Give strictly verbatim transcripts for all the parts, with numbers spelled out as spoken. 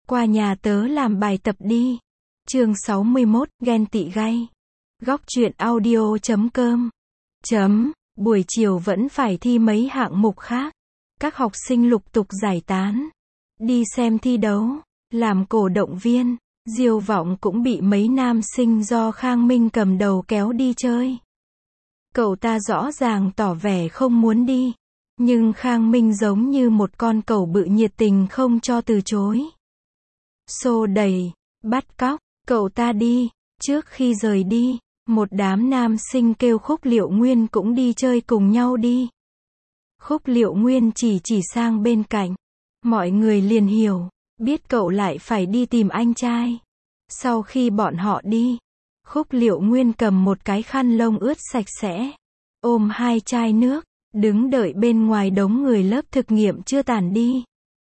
Qua nhà tớ làm bài tập đi. Chương sáu mươi mốt, ghen tị gay. Góc truyện audio chấm com. Chấm, buổi chiều vẫn phải thi mấy hạng mục khác. Các học sinh lục tục giải tán. Đi xem thi đấu, làm cổ động viên. Diêu Vọng cũng bị mấy nam sinh do Khang Minh cầm đầu kéo đi chơi. Cậu ta rõ ràng tỏ vẻ không muốn đi. Nhưng Khang Minh giống như một con cẩu bự nhiệt tình không cho từ chối. Xô đẩy, bắt cóc, cậu ta đi. Trước khi rời đi, một đám nam sinh kêu Khúc Liệu Nguyên cũng đi chơi cùng nhau đi. Khúc Liệu Nguyên chỉ chỉ sang bên cạnh. Mọi người liền hiểu, biết cậu lại phải đi tìm anh trai. Sau khi bọn họ đi, Khúc Liệu Nguyên cầm một cái khăn lông ướt sạch sẽ, ôm hai chai nước, đứng đợi bên ngoài đống người lớp thực nghiệm chưa tản đi.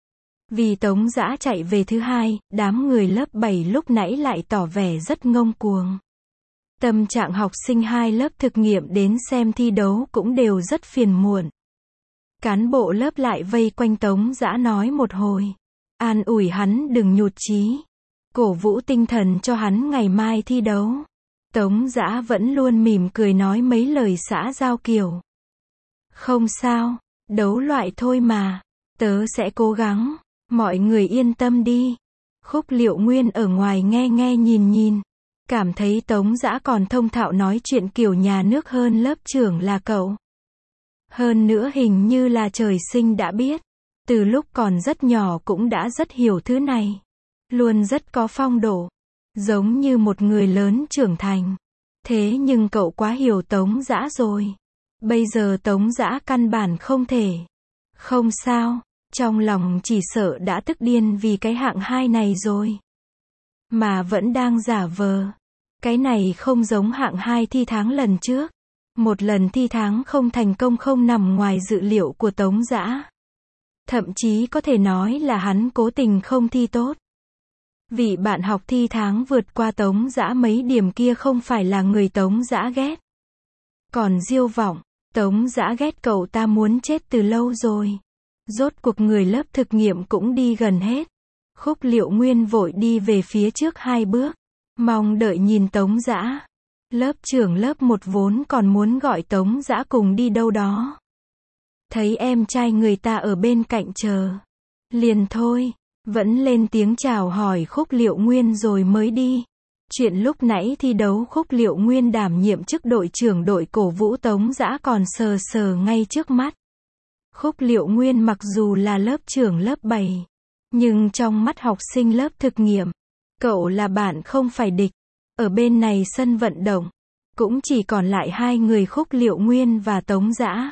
Vì Tống Dã chạy về thứ hai, đám người lớp bảy lúc nãy lại tỏ vẻ rất ngông cuồng. Tâm trạng học sinh hai lớp thực nghiệm đến xem thi đấu cũng đều rất phiền muộn. Cán bộ lớp lại vây quanh Tống Dã nói một hồi, an ủi hắn đừng nhụt chí, cổ vũ tinh thần cho hắn ngày mai thi đấu. Tống Dã vẫn luôn mỉm cười nói mấy lời xã giao kiểu, không sao, đấu loại thôi mà, tớ sẽ cố gắng, mọi người yên tâm đi. Khúc Liệu Nguyên ở ngoài nghe nghe nhìn nhìn, cảm thấy Tống Dã còn thông thạo nói chuyện kiểu nhà nước hơn lớp trưởng là cậu. Hơn nữa hình như là trời sinh đã biết, từ lúc còn rất nhỏ cũng đã rất hiểu thứ này, luôn rất có phong độ, giống như một người lớn trưởng thành. Thế nhưng cậu quá hiểu Tống Dã rồi. Bây giờ Tống Dã căn bản không thể. Không sao, trong lòng chỉ sợ đã tức điên vì cái hạng hai này rồi. Mà vẫn đang giả vờ. Cái này không giống hạng hai thi tháng lần trước. Một lần thi tháng không thành công không nằm ngoài dự liệu của Tống Dã. Thậm chí có thể nói là hắn cố tình không thi tốt. Vị bạn học thi tháng vượt qua Tống Dã mấy điểm kia không phải là người Tống Dã ghét. Còn Diêu Vọng, Tống Dã ghét cậu ta muốn chết từ lâu rồi. Rốt cuộc người lớp thực nghiệm cũng đi gần hết. Khúc Liệu Nguyên vội đi về phía trước hai bước, mong đợi nhìn Tống Dã. Lớp trưởng lớp một vốn còn muốn gọi Tống Dã cùng đi đâu đó. Thấy em trai người ta ở bên cạnh chờ, liền thôi, vẫn lên tiếng chào hỏi Khúc Liệu Nguyên rồi mới đi. Chuyện lúc nãy thi đấu Khúc Liệu Nguyên đảm nhiệm chức đội trưởng đội cổ vũ Tống Dã còn sờ sờ ngay trước mắt. Khúc Liệu Nguyên mặc dù là lớp trưởng lớp bảy, nhưng trong mắt học sinh lớp thực nghiệm, cậu là bạn không phải địch. Ở bên này sân vận động, cũng chỉ còn lại hai người Khúc Liệu Nguyên và Tống Dã.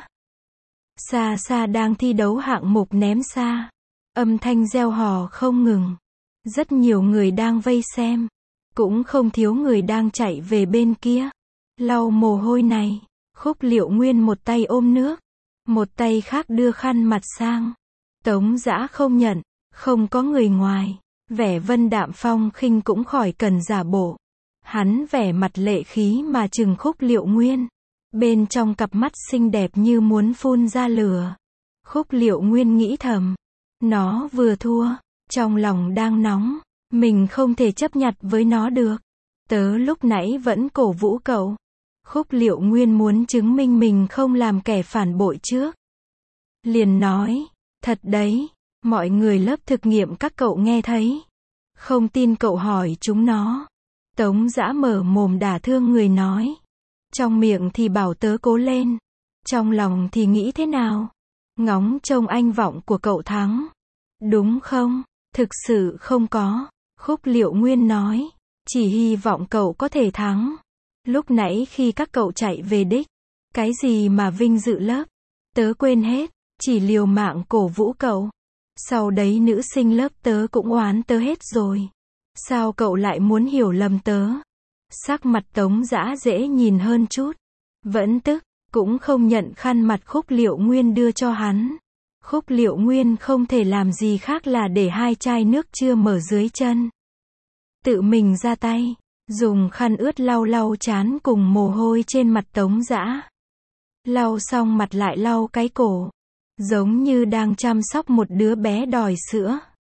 Xa xa đang thi đấu hạng mục ném xa. Âm thanh reo hò không ngừng. Rất nhiều người đang vây xem. Cũng không thiếu người đang chạy về bên kia. Lau mồ hôi này. Khúc Liệu Nguyên một tay ôm nước, một tay khác đưa khăn mặt sang. Tống Dã không nhận. Không có người ngoài. Vẻ vân đạm phong khinh cũng khỏi cần giả bộ. Hắn vẻ mặt lệ khí mà trừng Khúc Liệu Nguyên. Bên trong cặp mắt xinh đẹp như muốn phun ra lửa. Khúc Liệu Nguyên nghĩ thầm, nó vừa thua, trong lòng đang nóng, mình không thể chấp nhặt với nó được. Tớ lúc nãy vẫn cổ vũ cậu. Khúc Liệu Nguyên muốn chứng minh mình không làm kẻ phản bội trước. Liền nói, thật đấy, mọi người lớp thực nghiệm các cậu nghe thấy. Không tin cậu hỏi chúng nó. Tống Dã mở mồm đả thương người nói. Trong miệng thì bảo tớ cố lên. Trong lòng thì nghĩ thế nào? Ngóng trông anh Vọng của cậu thắng. Đúng không? Thực sự không có. Khúc Liệu Nguyên nói. Chỉ hy vọng cậu có thể thắng. Lúc nãy khi các cậu chạy về đích, cái gì mà vinh dự lớp, tớ quên hết. Chỉ liều mạng cổ vũ cậu. Sau đấy nữ sinh lớp tớ cũng oán tớ hết rồi. Sao cậu lại muốn hiểu lầm tớ? Sắc mặt Tống Dã dễ nhìn hơn chút. Vẫn tức, cũng không nhận khăn mặt Khúc Liệu Nguyên đưa cho hắn. Khúc Liệu Nguyên không thể làm gì khác là để hai chai nước chưa mở dưới chân. Tự mình ra tay, dùng khăn ướt lau lau trán cùng mồ hôi trên mặt Tống Dã. Lau xong mặt lại lau cái cổ. Giống như đang chăm sóc một đứa bé đòi sữa.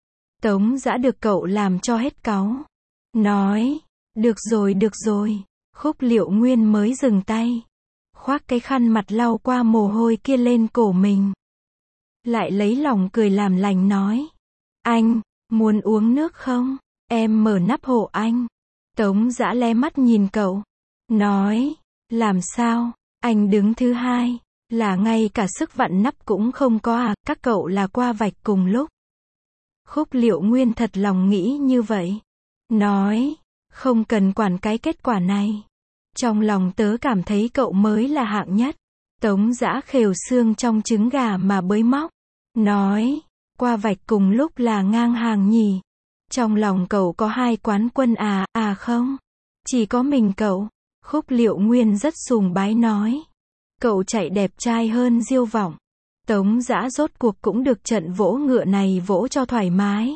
Tống Dã được cậu làm cho hết cáu. Nói, được rồi được rồi. Khúc Liệu Nguyên mới dừng tay. Khoác cái khăn mặt lau qua mồ hôi kia lên cổ mình. Lại lấy lòng cười làm lành nói. Anh, muốn uống nước không? Em mở nắp hộ anh. Tống Dã lé mắt nhìn cậu. Nói, làm sao? Anh đứng thứ hai. Là ngay cả sức vặn nắp cũng không có à, các cậu là qua vạch cùng lúc. Khúc Liệu Nguyên thật lòng nghĩ như vậy. Nói, không cần quản cái kết quả này. Trong lòng tớ cảm thấy cậu mới là hạng nhất. Tống Dã khều xương trong trứng gà mà bới móc. Nói, qua vạch cùng lúc là ngang hàng nhỉ. Trong lòng cậu có hai quán quân à, à không. Chỉ có mình cậu. Khúc Liệu Nguyên rất sùng bái nói. Cậu chạy đẹp trai hơn Diêu Vọng. Tống Dã rốt cuộc cũng được trận vỗ ngựa này vỗ cho thoải mái.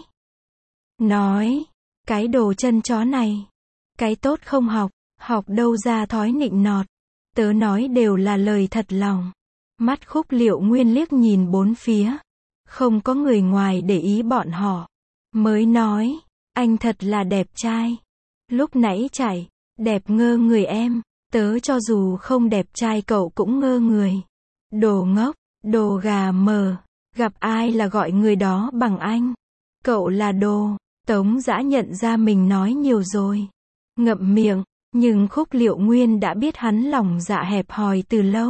Nói, cái đồ chân chó này. Cái tốt không học, học đâu ra thói nịnh nọt. Tớ nói đều là lời thật lòng. Mắt Khúc Liệu Nguyên liếc nhìn bốn phía. Không có người ngoài để ý bọn họ. Mới nói, anh thật là đẹp trai. Lúc nãy chạy, đẹp ngơ người em. Tớ cho dù không đẹp trai cậu cũng ngơ người. Đồ ngốc, đồ gà mờ. Gặp ai là gọi người đó bằng anh. Cậu là đồ. Tống Dã nhận ra mình nói nhiều rồi. Ngậm miệng, nhưng Khúc Liệu Nguyên đã biết hắn lòng dạ hẹp hòi từ lâu.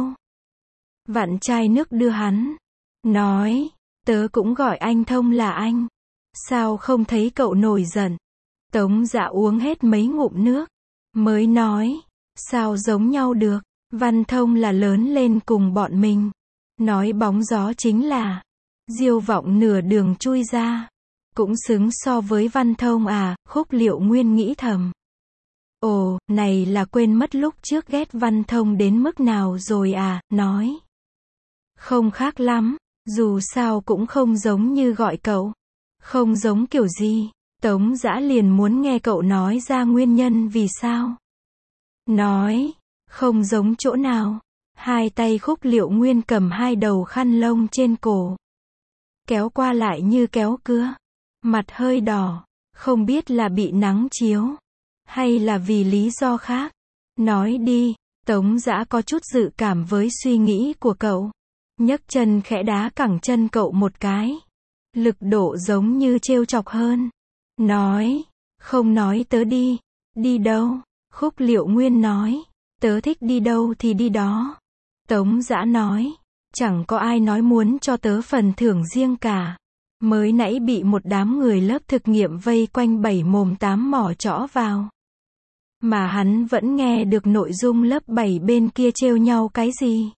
Vặn chai nước đưa hắn. Nói, tớ cũng gọi anh Thông là anh. Sao không thấy cậu nổi giận? Tống Dã uống hết mấy ngụm nước. Mới nói, sao giống nhau được? Văn Thông là lớn lên cùng bọn mình. Nói bóng gió chính là Diêu Vọng nửa đường chui ra. Cũng xứng so với Văn Thông à, Khúc Liệu Nguyên nghĩ thầm. Ồ, này là quên mất lúc trước ghét Văn Thông đến mức nào rồi à, nói. Không khác lắm, dù sao cũng không giống như gọi cậu. Không giống kiểu gì, Tống Dã liền muốn nghe cậu nói ra nguyên nhân vì sao. Nói, không giống chỗ nào. Hai tay Khúc Liệu Nguyên cầm hai đầu khăn lông trên cổ. Kéo qua lại như kéo cưa. Mặt hơi đỏ, không biết là bị nắng chiếu. Hay là vì lý do khác. Nói đi, Tống Dã có chút dự cảm với suy nghĩ của cậu. Nhấc chân khẽ đá cẳng chân cậu một cái. Lực độ giống như trêu chọc hơn. Nói, không nói tớ đi. Đi đâu? Khúc Liệu Nguyên nói, tớ thích đi đâu thì đi đó. Tống Dã nói, chẳng có ai nói muốn cho tớ phần thưởng riêng cả. Mới nãy bị một đám người lớp thực nghiệm vây quanh bảy mồm tám mỏ chõ vào. Mà hắn vẫn nghe được nội dung lớp bảy bên kia trêu nhau cái gì.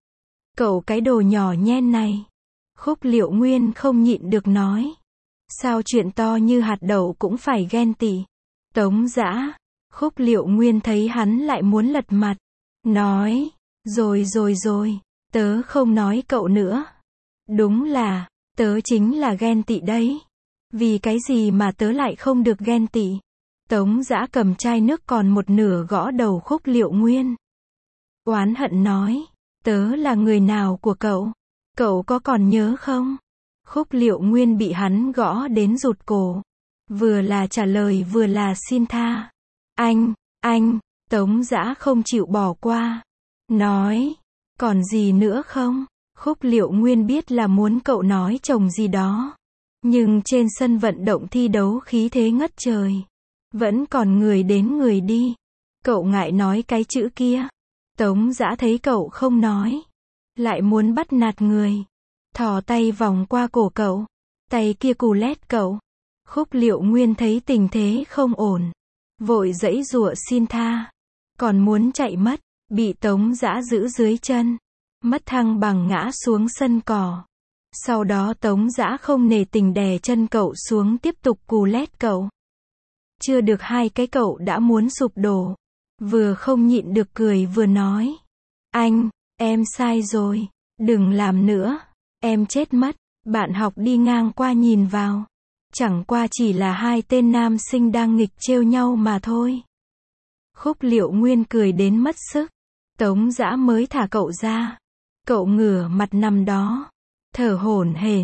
Cậu cái đồ nhỏ nhen này. Khúc Liệu Nguyên không nhịn được nói. Sao chuyện to như hạt đậu cũng phải ghen tị. Tống Dã. Khúc Liệu Nguyên thấy hắn lại muốn lật mặt. Nói. Rồi rồi rồi. Tớ không nói cậu nữa. Đúng là. Tớ chính là ghen tị đấy. Vì cái gì mà tớ lại không được ghen tị? Tống Dã cầm chai nước còn một nửa gõ đầu Khúc Liệu Nguyên. Oán hận nói. Tớ là người nào của cậu? Cậu có còn nhớ không? Khúc Liệu Nguyên bị hắn gõ đến rụt cổ. Vừa là trả lời vừa là xin tha. Anh, anh, Tống Dã không chịu bỏ qua. Nói, còn gì nữa không? Khúc Liệu Nguyên biết là muốn cậu nói chồng gì đó. Nhưng trên sân vận động thi đấu khí thế ngất trời. Vẫn còn người đến người đi. Cậu ngại nói cái chữ kia. Tống Dã thấy cậu không nói. Lại muốn bắt nạt người. Thò tay vòng qua cổ cậu. Tay kia cù lét cậu. Khúc Liệu Nguyên thấy tình thế không ổn. Vội giãy giụa xin tha. Còn muốn chạy mất. Bị Tống Dã giữ dưới chân. Mất thăng bằng ngã xuống sân cỏ. Sau đó Tống Dã không nể tình đè chân cậu xuống tiếp tục cù lét cậu. Chưa được hai cái cậu đã muốn sụp đổ. Vừa không nhịn được cười vừa nói. Anh, em sai rồi. Đừng làm nữa. Em chết mất. Bạn học đi ngang qua nhìn vào. Chẳng qua chỉ là hai tên nam sinh đang nghịch trêu nhau mà thôi. Khúc Liệu Nguyên cười đến mất sức. Tống Dã mới thả cậu ra. Cậu ngửa mặt nằm đó. Thở hổn hển.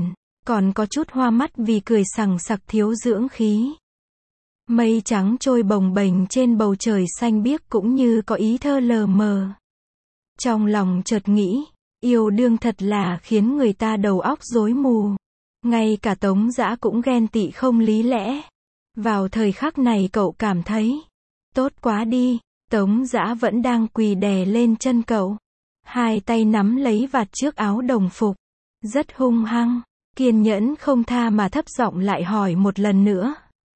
còn có chút hoa mắt vì cười sằng sặc thiếu dưỡng khí. Mây trắng trôi bồng bềnh trên bầu trời xanh biếc cũng như có ý thơ lờ mờ. Trong lòng chợt nghĩ, yêu đương thật là khiến người ta đầu óc rối mù. Ngay cả Tống Dã cũng ghen tị không lý lẽ. Vào thời khắc này cậu cảm thấy, tốt quá đi, Tống Dã vẫn đang quỳ đè lên chân cậu. Hai tay nắm lấy vạt trước áo đồng phục. Rất hung hăng, kiên nhẫn không tha mà thấp giọng lại hỏi một lần nữa.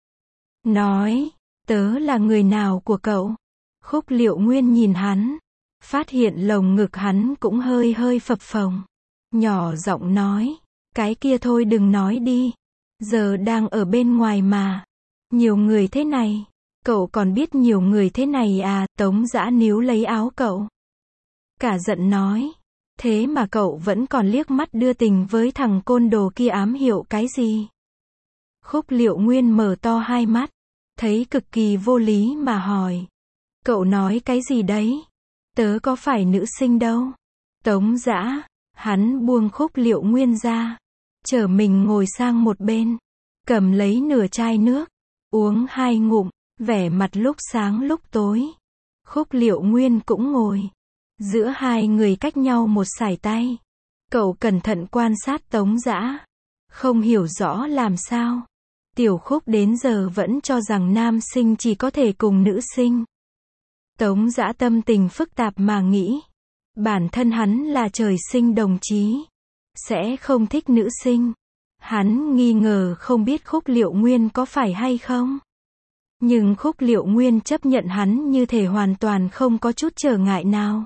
Nói, tớ là người nào của cậu? Khúc Liệu Nguyên nhìn hắn, phát hiện lồng ngực hắn cũng hơi hơi phập phồng. Nhỏ giọng nói, cái kia thôi đừng nói đi. Giờ đang ở bên ngoài mà. Nhiều người thế này. Cậu còn biết nhiều người thế này à? Tống Dã níu lấy áo cậu. Cả giận nói. Thế mà cậu vẫn còn liếc mắt đưa tình với thằng côn đồ kia ám hiệu cái gì? Khúc Liệu Nguyên mở to hai mắt. Thấy cực kỳ vô lý mà hỏi. Cậu nói cái gì đấy? Tớ có phải nữ sinh đâu. Tống Dã. Hắn buông Khúc Liệu Nguyên ra. Chở mình ngồi sang một bên. Cầm lấy nửa chai nước. Uống hai ngụm. Vẻ mặt lúc sáng lúc tối. Khúc Liệu Nguyên cũng ngồi. Giữa hai người cách nhau một sải tay. Cậu cẩn thận quan sát Tống Dã. Không hiểu rõ làm sao. Tiểu Khúc đến giờ vẫn cho rằng nam sinh chỉ có thể cùng nữ sinh. Tống Dã tâm tình phức tạp mà nghĩ. Bản thân hắn là trời sinh đồng chí. Sẽ không thích nữ sinh. Hắn nghi ngờ không biết Khúc Liệu Nguyên có phải hay không. Nhưng Khúc Liệu Nguyên chấp nhận hắn như thể hoàn toàn không có chút trở ngại nào.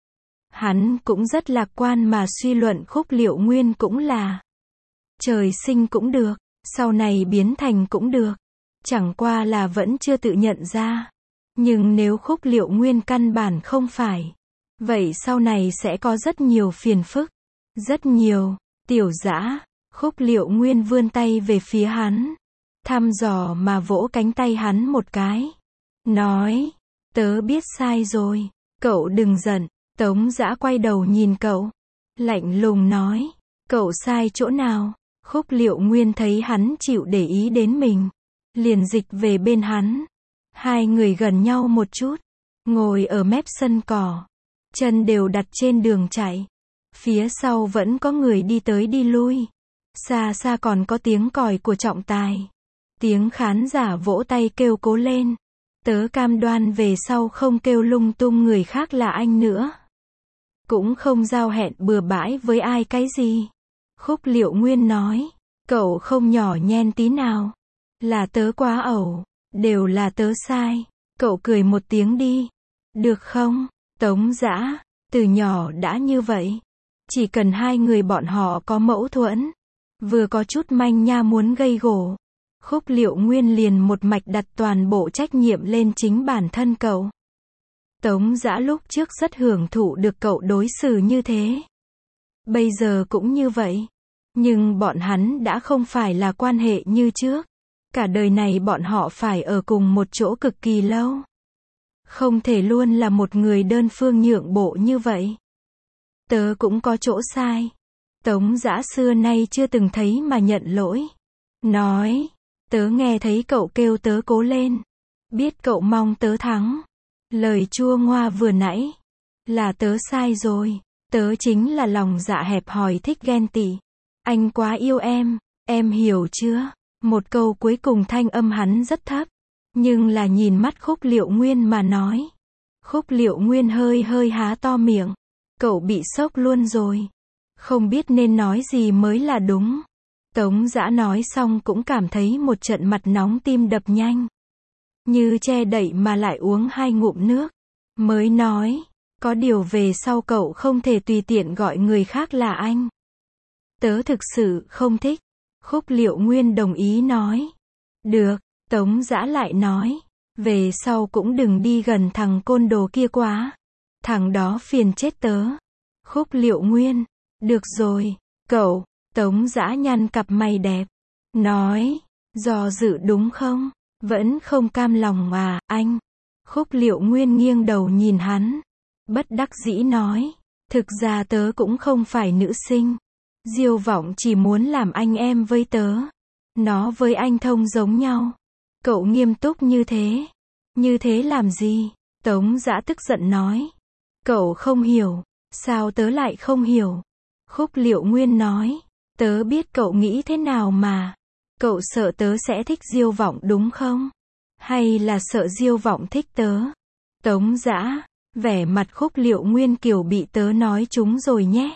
Hắn cũng rất lạc quan mà suy luận Khúc Liệu Nguyên cũng là. Trời sinh cũng được, sau này biến thành cũng được. Chẳng qua là vẫn chưa tự nhận ra. Nhưng nếu Khúc Liệu Nguyên căn bản không phải. Vậy sau này sẽ có rất nhiều phiền phức. Rất nhiều. Tiểu Dã. Khúc Liệu Nguyên vươn tay về phía hắn. Thăm dò mà vỗ cánh tay hắn một cái. Nói. Tớ biết sai rồi. Cậu đừng giận. Tống Dã quay đầu nhìn cậu. Lạnh lùng nói. Cậu sai chỗ nào? Khúc Liệu Nguyên thấy hắn chịu để ý đến mình. Liền dịch về bên hắn. Hai người gần nhau một chút. Ngồi ở mép sân cỏ. Chân đều đặt trên đường chạy. Phía sau vẫn có người đi tới đi lui. Xa xa còn có tiếng còi của trọng tài. Tiếng khán giả vỗ tay kêu cố lên. Tớ cam đoan về sau không kêu lung tung người khác là anh nữa. Cũng không giao hẹn bừa bãi với ai cái gì. Khúc Liệu Nguyên nói. Cậu không nhỏ nhen tí nào. Là tớ quá ẩu. Đều là tớ sai. Cậu cười một tiếng đi. Được không? Tống Dã. Từ nhỏ đã như vậy. Chỉ cần hai người bọn họ có mâu thuẫn. Vừa có chút manh nha muốn gây gổ. Khúc Liệu Nguyên liền một mạch đặt toàn bộ trách nhiệm lên chính bản thân cậu. Tống Dã lúc trước rất hưởng thụ được cậu đối xử như thế. Bây giờ cũng như vậy. Nhưng bọn hắn đã không phải là quan hệ như trước. Cả đời này bọn họ phải ở cùng một chỗ cực kỳ lâu. Không thể luôn là một người đơn phương nhượng bộ như vậy. Tớ cũng có chỗ sai. Tống Dã xưa nay chưa từng thấy mà nhận lỗi. Nói. Tớ nghe thấy cậu kêu tớ cố lên. Biết cậu mong tớ thắng. Lời chua ngoa vừa nãy. Là tớ sai rồi. Tớ chính là lòng dạ hẹp hòi thích ghen tị. Anh quá yêu em. Em hiểu chưa? Một câu cuối cùng thanh âm hắn rất thấp. Nhưng là nhìn mắt Khúc Liệu Nguyên mà nói. Khúc Liệu Nguyên hơi hơi há to miệng. Cậu bị sốc luôn rồi. Không biết nên nói gì mới là đúng. Tống Dã nói xong cũng cảm thấy một trận mặt nóng tim đập nhanh. Như che đậy mà lại uống hai ngụm nước. Mới nói. Có điều về sau cậu không thể tùy tiện gọi người khác là anh. Tớ thực sự không thích. Khúc Liệu Nguyên đồng ý nói. Được. Tống Dã lại nói. Về sau cũng đừng đi gần thằng côn đồ kia quá. Thằng đó phiền chết tớ. Khúc Liệu Nguyên. Được rồi. Cậu. Tống Dã nhăn cặp mày đẹp. Nói. Do dự đúng không? Vẫn không cam lòng à, anh. Khúc Liệu Nguyên nghiêng đầu nhìn hắn. Bất đắc dĩ nói. Thực ra tớ cũng không phải nữ sinh. Diêu Vọng chỉ muốn làm anh em với tớ. Nó với anh Thông giống nhau. Cậu nghiêm túc như thế. Như thế làm gì? Tống Dã tức giận nói. Cậu không hiểu. Sao tớ lại không hiểu? Khúc Liệu Nguyên nói. Tớ biết cậu nghĩ thế nào mà. Cậu sợ tớ sẽ thích Diêu Vọng đúng không? Hay là sợ Diêu Vọng thích tớ? Tống Dã, vẻ mặt Khúc Liệu Nguyên kiểu bị tớ nói trúng rồi nhé.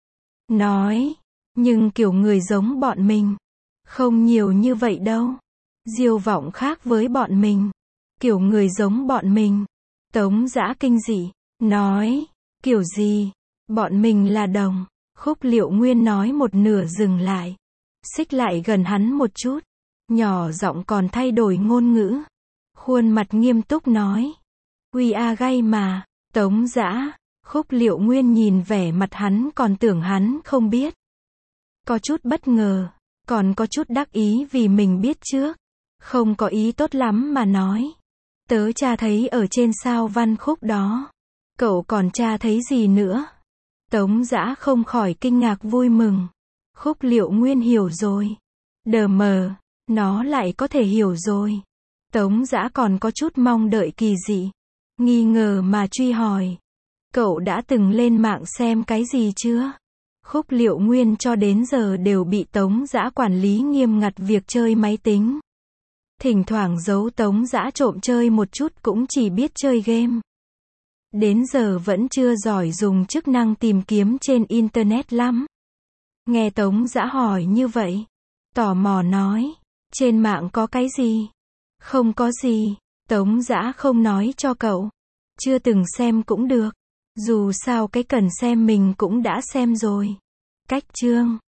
Nói, nhưng kiểu người giống bọn mình. Không nhiều như vậy đâu. Diêu Vọng khác với bọn mình. Kiểu người giống bọn mình. Tống Dã kinh dị. Nói, kiểu gì? Bọn mình là đồng. Khúc Liệu Nguyên nói một nửa dừng lại. Xích lại gần hắn một chút. Nhỏ giọng còn thay đổi ngôn ngữ. Khuôn mặt nghiêm túc nói. We are gay mà. Tống Dã. Khúc Liệu Nguyên nhìn vẻ mặt hắn còn tưởng hắn không biết. Có chút bất ngờ. Còn có chút đắc ý vì mình biết trước. Không có ý tốt lắm mà nói. Tớ tra thấy ở trên sao văn khúc đó. Cậu còn tra thấy gì nữa? Tống Dã không khỏi kinh ngạc vui mừng. Khúc Liệu Nguyên hiểu rồi. Đờ mờ, nó lại có thể hiểu rồi. Tống Dã còn có chút mong đợi kỳ dị. Nghi ngờ mà truy hỏi. Cậu đã từng lên mạng xem cái gì chưa? Khúc Liệu Nguyên cho đến giờ đều bị Tống Dã quản lý nghiêm ngặt việc chơi máy tính. Thỉnh thoảng giấu Tống Dã trộm chơi một chút cũng chỉ biết chơi game. Đến giờ vẫn chưa giỏi dùng chức năng tìm kiếm trên Internet lắm. Nghe Tống Dã hỏi như vậy. Tò mò nói. Trên mạng có cái gì? Không có gì. Tống Dã không nói cho cậu. Chưa từng xem cũng được. Dù sao cái cần xem mình cũng đã xem rồi. Cách chương